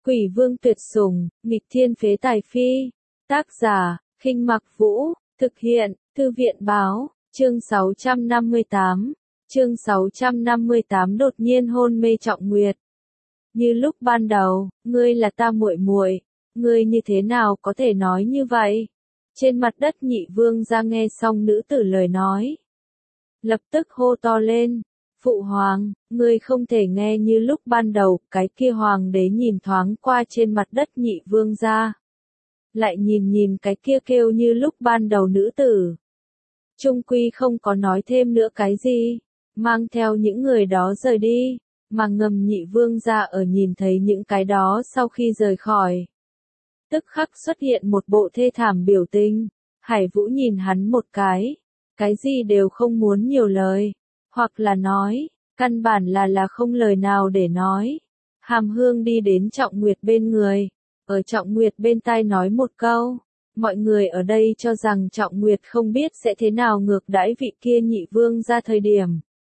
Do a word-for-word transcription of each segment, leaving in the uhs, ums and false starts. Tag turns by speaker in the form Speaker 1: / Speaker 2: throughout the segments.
Speaker 1: Quỷ vương tuyệt sủng, nghịch thiên phế tài phi. Tác giả, Khinh Mặc Vũ, thực hiện, Thư viện báo, chương sáu trăm năm mươi tám. Chương sáu trăm năm mươi tám đột nhiên hôn mê Trọng Nguyệt. Như lúc ban đầu, ngươi là ta muội muội, ngươi như thế nào có thể nói như vậy? Trên mặt đất Nhị Vương ra nghe xong nữ tử lời nói, lập tức hô to lên, phụ hoàng, ngươi không thể nghe như lúc ban đầu. Cái kia hoàng đế nhìn thoáng qua trên mặt đất Nhị Vương ra, lại nhìn nhìn cái kia kêu như lúc ban đầu nữ tử, chung quy không có nói thêm nữa cái gì, mang theo những người đó rời đi. Mà ngầm Nhị Vương ra ở nhìn thấy những cái đó sau khi rời khỏi, tức khắc xuất hiện một bộ thê thảm biểu tình. Hải Vũ nhìn hắn một cái, cái gì đều không muốn nhiều lời, hoặc là nói, căn bản là là không lời nào để nói. Hàm Hương đi đến Trọng Nguyệt bên người, ở Trọng Nguyệt bên tai nói một câu. Mọi người ở đây cho rằng Trọng Nguyệt không biết sẽ thế nào ngược đãi vị kia Nhị Vương ra thời điểm.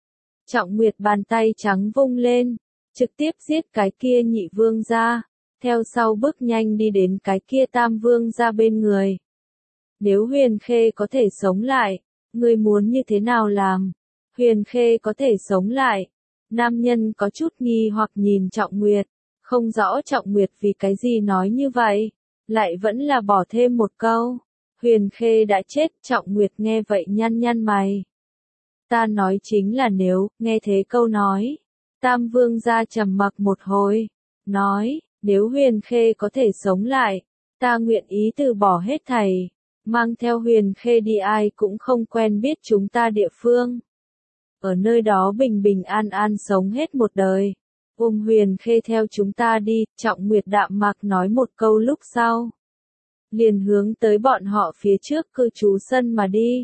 Speaker 1: Trọng Nguyệt bàn tay trắng vung lên, trực tiếp giết cái kia Nhị Vương ra, theo sau bước nhanh đi đến cái kia Tam Vương ra bên người. Nếu Huyền Khê có thể sống lại, ngươi muốn như thế nào làm? Huyền Khê có thể sống lại. Nam nhân có chút nghi hoặc nhìn Trọng Nguyệt, không rõ Trọng Nguyệt vì cái gì nói như vậy, lại vẫn là bỏ thêm một câu. Huyền Khê đã chết. Trọng Nguyệt nghe vậy nhăn nhăn mày. Ta nói chính là nếu, nghe thế câu nói. Tam Vương gia trầm mặc một hồi, nói, nếu Huyền Khê có thể sống lại, ta nguyện ý từ bỏ hết thảy, mang theo Huyền Khê đi ai cũng không quen biết chúng ta địa phương. Ở nơi đó bình bình an an sống hết một đời. Ôm Huyền Khê theo chúng ta đi. Trọng Nguyệt đạm mạc nói một câu lúc sau, liền hướng tới bọn họ phía trước cư trú sân mà đi.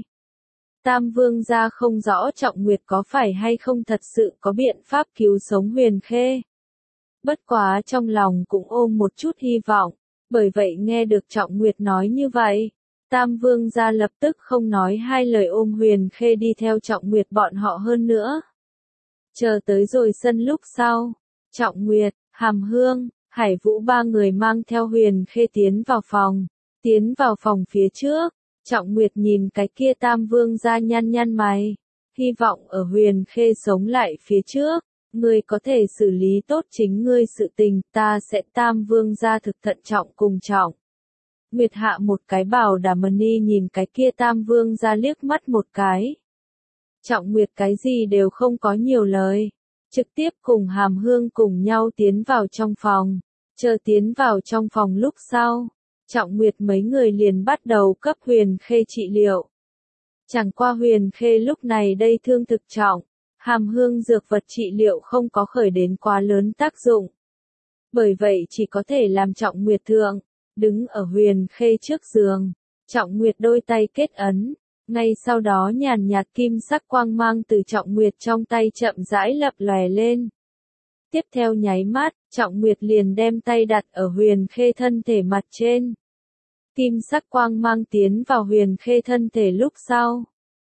Speaker 1: Tam Vương gia không rõ Trọng Nguyệt có phải hay không thật sự có biện pháp cứu sống Huyền Khê. Bất quá trong lòng cũng ôm một chút hy vọng, bởi vậy nghe được Trọng Nguyệt nói như vậy, Tam Vương gia lập tức không nói hai lời ôm Huyền Khê đi theo Trọng Nguyệt bọn họ hơn nữa. Chờ tới rồi sân lúc sau, Trọng Nguyệt, Hàm Hương, Hải Vũ ba người mang theo Huyền Khê tiến vào phòng. Tiến vào phòng phía trước, Trọng Nguyệt nhìn cái kia Tam Vương gia nhăn nhăn mày, hy vọng ở Huyền Khê sống lại phía trước, ngươi có thể xử lý tốt chính ngươi sự tình, ta sẽ. Tam Vương gia thực thận trọng cùng Trọng Nguyệt hạ một cái bảo đảm ni nhìn cái kia Tam Vương gia liếc mắt một cái. Trọng Nguyệt cái gì đều không có nhiều lời, trực tiếp cùng Hàm Hương cùng nhau tiến vào trong phòng. Chờ tiến vào trong phòng lúc sau, Trọng Nguyệt mấy người liền bắt đầu cấp Huyền Khê trị liệu. Chẳng qua Huyền Khê lúc này đây thương thực trọng, Hàm Hương dược vật trị liệu không có khởi đến quá lớn tác dụng. Bởi vậy chỉ có thể làm Trọng Nguyệt thượng, đứng ở Huyền Khê trước giường. Trọng Nguyệt đôi tay kết ấn, ngay sau đó nhàn nhạt kim sắc quang mang từ Trọng Nguyệt trong tay chậm rãi lập lòe lên. Tiếp theo nháy mắt, Trọng Nguyệt liền đem tay đặt ở Huyền Khê thân thể mặt trên. Kim sắc quang mang tiến vào Huyền Khê thân thể lúc sau,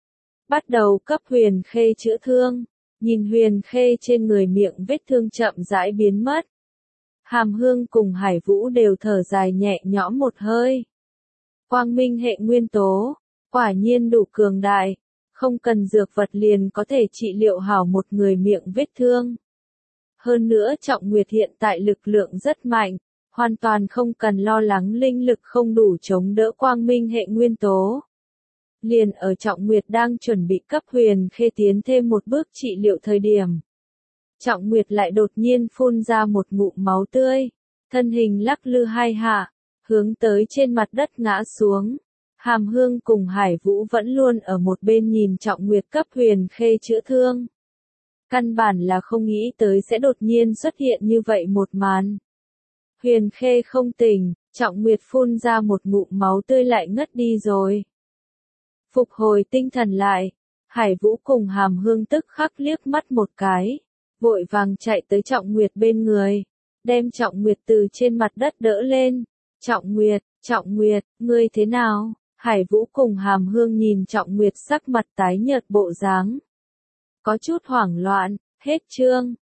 Speaker 1: bắt đầu cấp Huyền Khê chữa thương. Nhìn Huyền Khê trên người miệng vết thương chậm rãi biến mất, Hàm Hương cùng Hải Vũ đều thở dài nhẹ nhõm một hơi. Quang minh hệ nguyên tố, quả nhiên đủ cường đại, không cần dược vật liền có thể trị liệu hảo một người miệng vết thương. Hơn nữa Trọng Nguyệt hiện tại lực lượng rất mạnh, hoàn toàn không cần lo lắng linh lực không đủ chống đỡ quang minh hệ nguyên tố. Liền ở Trọng Nguyệt đang chuẩn bị cấp Huyền Khê tiến thêm một bước trị liệu thời điểm, Trọng Nguyệt lại đột nhiên phun ra một ngụm máu tươi, thân hình lắc lư hai hạ, hướng tới trên mặt đất ngã xuống. Hàm Hương cùng Hải Vũ vẫn luôn ở một bên nhìn Trọng Nguyệt cấp Huyền Khê chữa thương. Căn bản là không nghĩ tới sẽ đột nhiên xuất hiện như vậy một màn. Huyền Khê không tỉnh, Trọng Nguyệt phun ra một ngụm máu tươi lại ngất đi rồi. Phục hồi tinh thần lại, Hải Vũ cùng Hàm Hương tức khắc liếc mắt một cái, vội vàng chạy tới Trọng Nguyệt bên người, đem Trọng Nguyệt từ trên mặt đất đỡ lên. Trọng Nguyệt, Trọng Nguyệt, ngươi thế nào? Hải Vũ cùng Hàm Hương nhìn Trọng Nguyệt sắc mặt tái nhợt bộ dáng, có chút hoảng loạn. Hết chương.